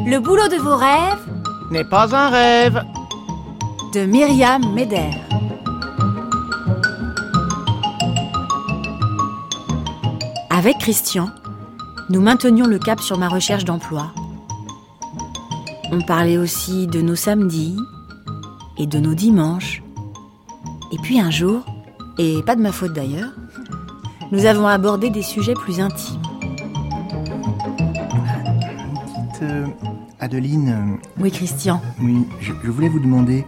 Le boulot de vos rêves n'est pas un rêve. De Myriam Meder. Avec Christian, nous maintenions le cap sur ma recherche d'emploi. On parlait aussi de nos samedis et de nos dimanches. Et puis un jour, et pas de ma faute d'ailleurs, nous avons abordé des sujets plus intimes. Dites, Adeline... Oui, Christian. Oui, je voulais vous demander...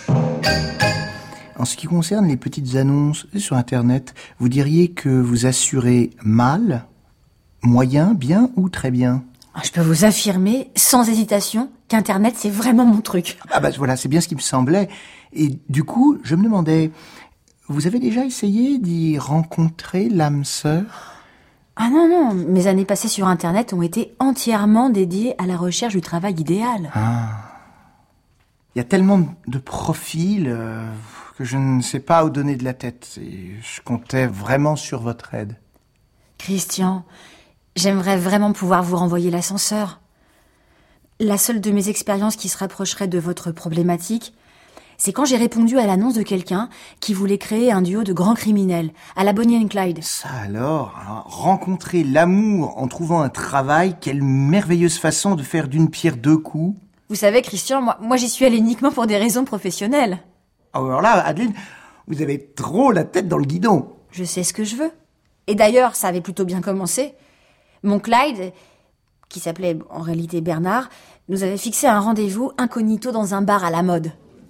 En ce qui concerne les petites annonces sur Internet, vous diriez que vous assurez mal, moyen, bien ou très bien ? Je peux vous affirmer, sans hésitation, qu'Internet, c'est vraiment mon truc. Ah bah voilà, c'est bien ce qui me semblait. Et du coup, je me demandais, vous avez déjà essayé d'y rencontrer l'âme sœur ? Ah non, mes années passées sur Internet ont été entièrement dédiées à la recherche du travail idéal. Ah. Il y a tellement de profils que je ne sais pas où donner de la tête. Et je comptais vraiment sur votre aide. Christian, j'aimerais vraiment pouvoir vous renvoyer l'ascenseur. La seule de mes expériences qui se rapprocherait de votre problématique, c'est quand j'ai répondu à l'annonce de quelqu'un qui voulait créer un duo de grands criminels, à la Bonnie and Clyde. Ça alors, hein, rencontrer l'amour en trouvant un travail, quelle merveilleuse façon de faire d'une pierre deux coups. Vous savez, Christian, moi j'y suis allée uniquement pour des raisons professionnelles. Alors là, Adeline, vous avez trop la tête dans le guidon. Je sais ce que je veux. Et d'ailleurs, ça avait plutôt bien commencé. Mon Clyde, qui s'appelait en réalité Bernard, nous avait fixé un rendez-vous incognito dans un bar à la mode.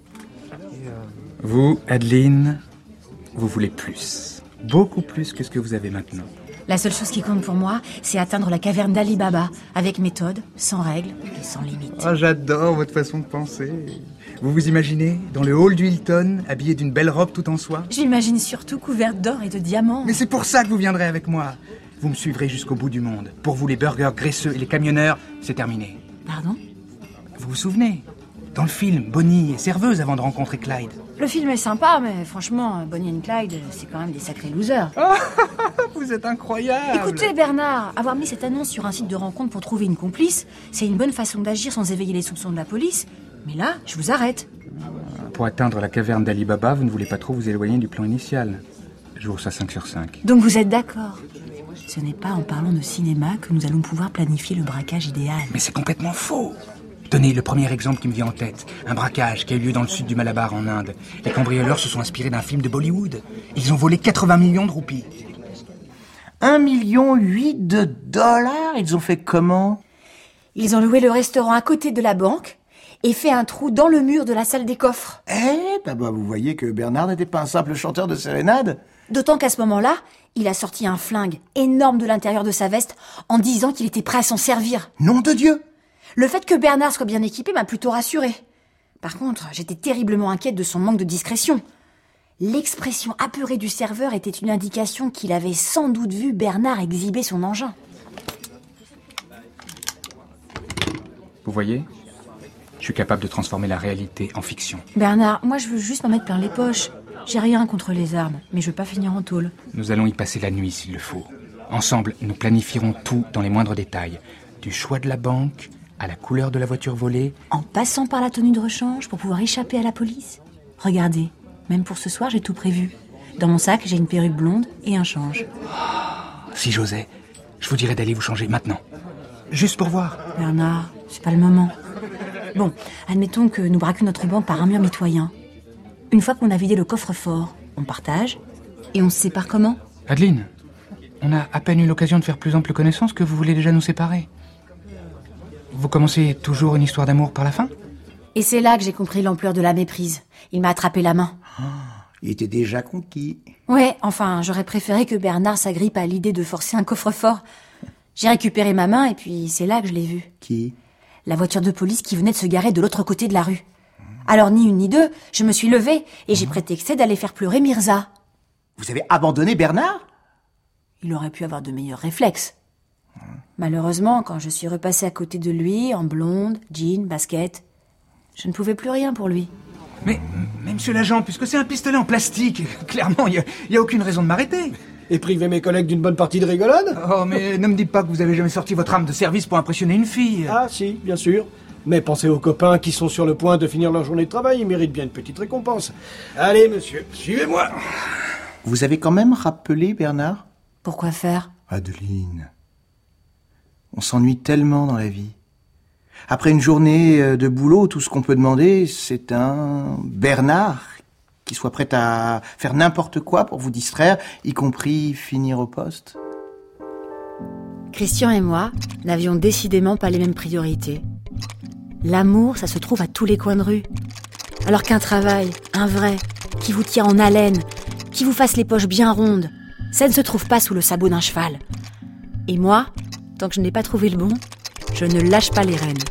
Vous, Adeline, vous voulez plus. Beaucoup plus que ce que vous avez maintenant. La seule chose qui compte pour moi, c'est atteindre la caverne d'Ali Baba, avec méthode, sans règles et sans limite. Oh, j'adore votre façon de penser. Vous vous imaginez, dans le hall du Hilton, habillé d'une belle robe tout en soie ? Je m'imagine surtout couverte d'or et de diamants. Mais c'est pour ça que vous viendrez avec moi. Vous me suivrez jusqu'au bout du monde. Pour vous, les burgers graisseux et les camionneurs, c'est terminé. Pardon ? Vous vous souvenez ? Dans le film, Bonnie est serveuse avant de rencontrer Clyde. Le film est sympa, mais franchement, Bonnie and Clyde, c'est quand même des sacrés losers. Vous êtes incroyable. Écoutez, Bernard, avoir mis cette annonce sur un site de rencontre pour trouver une complice, c'est une bonne façon d'agir sans éveiller les soupçons de la police. Mais là, je vous arrête. Pour atteindre la caverne d'Ali Baba, vous ne voulez pas trop vous éloigner du plan initial. Je vous ça 5 sur 5. Donc vous êtes d'accord ? Ce n'est pas en parlant de cinéma que nous allons pouvoir planifier le braquage idéal. Mais c'est complètement faux. Tenez, le premier exemple qui me vient en tête. Un braquage qui a eu lieu dans le sud du Malabar, en Inde. Les cambrioleurs se sont inspirés d'un film de Bollywood. Ils ont volé 80 millions de roupies. 1,8 million de dollars ? Ils ont fait comment ? Ils ont loué le restaurant à côté de la banque et fait un trou dans le mur de la salle des coffres. Vous voyez que Bernard n'était pas un simple chanteur de sérénade. D'autant qu'à ce moment-là, il a sorti un flingue énorme de l'intérieur de sa veste en disant qu'il était prêt à s'en servir. Nom de Dieu ! Le fait que Bernard soit bien équipé m'a plutôt rassurée. Par contre, j'étais terriblement inquiète de son manque de discrétion. L'expression apeurée du serveur était une indication qu'il avait sans doute vu Bernard exhiber son engin. Vous voyez ? Je suis capable de transformer la réalité en fiction. Bernard, moi je veux juste m'en mettre plein les poches. J'ai rien contre les armes, mais je veux pas finir en tôle. Nous allons y passer la nuit s'il le faut. Ensemble, nous planifierons tout dans les moindres détails. Du choix de la banque, à la couleur de la voiture volée. En passant par la tenue de rechange pour pouvoir échapper à la police. Regardez, même pour ce soir, j'ai tout prévu. Dans mon sac, j'ai une perruque blonde et un change. Si j'osais, je vous dirais d'aller vous changer maintenant. Juste pour voir. Bernard, c'est pas le moment. Bon, admettons que nous braquions notre banque par un mur mitoyen. Une fois qu'on a vidé le coffre-fort, on partage et on se sépare comment ? Adeline, on a à peine eu l'occasion de faire plus ample connaissance que vous voulez déjà nous séparer. Vous commencez toujours une histoire d'amour par la fin ? Et c'est là que j'ai compris l'ampleur de la méprise. Il m'a attrapé la main. Il était déjà conquis. Ouais, enfin, j'aurais préféré que Bernard s'agrippe à l'idée de forcer un coffre-fort. J'ai récupéré ma main et puis c'est là que je l'ai vu. Qui ? La voiture de police qui venait de se garer de l'autre côté de la rue. Alors ni une ni deux, je me suis levée et j'ai prétexté d'aller faire pleurer Mirza. Vous avez abandonné Bernard ? Il aurait pu avoir de meilleurs réflexes. Malheureusement, quand je suis repassée à côté de lui, en blonde, jean, basket, je ne pouvais plus rien pour lui. Mais monsieur l'agent, puisque c'est un pistolet en plastique, clairement, il y a aucune raison de m'arrêter. Et priver mes collègues d'une bonne partie de rigolade ? Oh, mais ne me dites pas que vous avez jamais sorti votre arme de service pour impressionner une fille. Ah si, bien sûr. Mais pensez aux copains qui sont sur le point de finir leur journée de travail, ils méritent bien une petite récompense. Allez, monsieur, suivez-moi. Vous avez quand même rappelé Bernard ? Pourquoi faire ? Adeline, on s'ennuie tellement dans la vie. Après une journée de boulot, tout ce qu'on peut demander, c'est un Bernard qui soit prêt à faire n'importe quoi pour vous distraire, y compris finir au poste. Christian et moi n'avions décidément pas les mêmes priorités. L'amour, ça se trouve à tous les coins de rue. Alors qu'un travail, un vrai, qui vous tient en haleine, qui vous fasse les poches bien rondes, ça ne se trouve pas sous le sabot d'un cheval. Et moi, tant que je n'ai pas trouvé le bon, je ne lâche pas les rênes.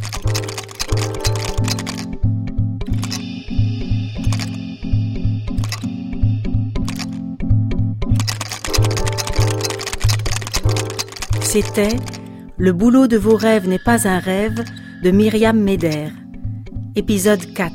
C'était « Le boulot de vos rêves n'est pas un rêve » de Myriam Meder. Épisode 4.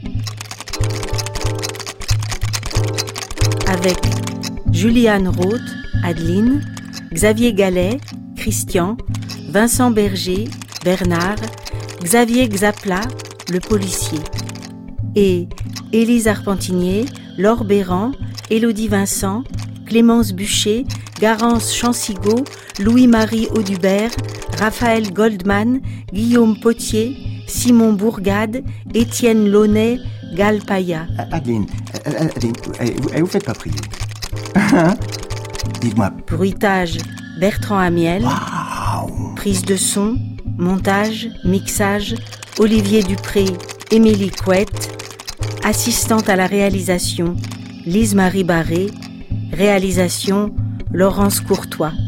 Avec Juliane Roth, Adeline, Xavier Gallet, Christian, Vincent Berger, Bernard, Xavier Xapla, le policier. Et Élise Arpentinier, Laure Béran, Élodie Vincent, Clémence Bûcher, Garance Chansigo, Louis-Marie Audubert, Raphaël Goldman, Guillaume Potier, Simon Bourgade, Étienne Launay, Gal Paya. Adeline, vous faites pas prier. Dites-moi. Bruitage, Bertrand Amiel. Waouh. Prise de son, montage, mixage, Olivier Dupré, Émilie Couette. Assistante à la réalisation, Lise-Marie Barré. Réalisation, Laurence Courtois.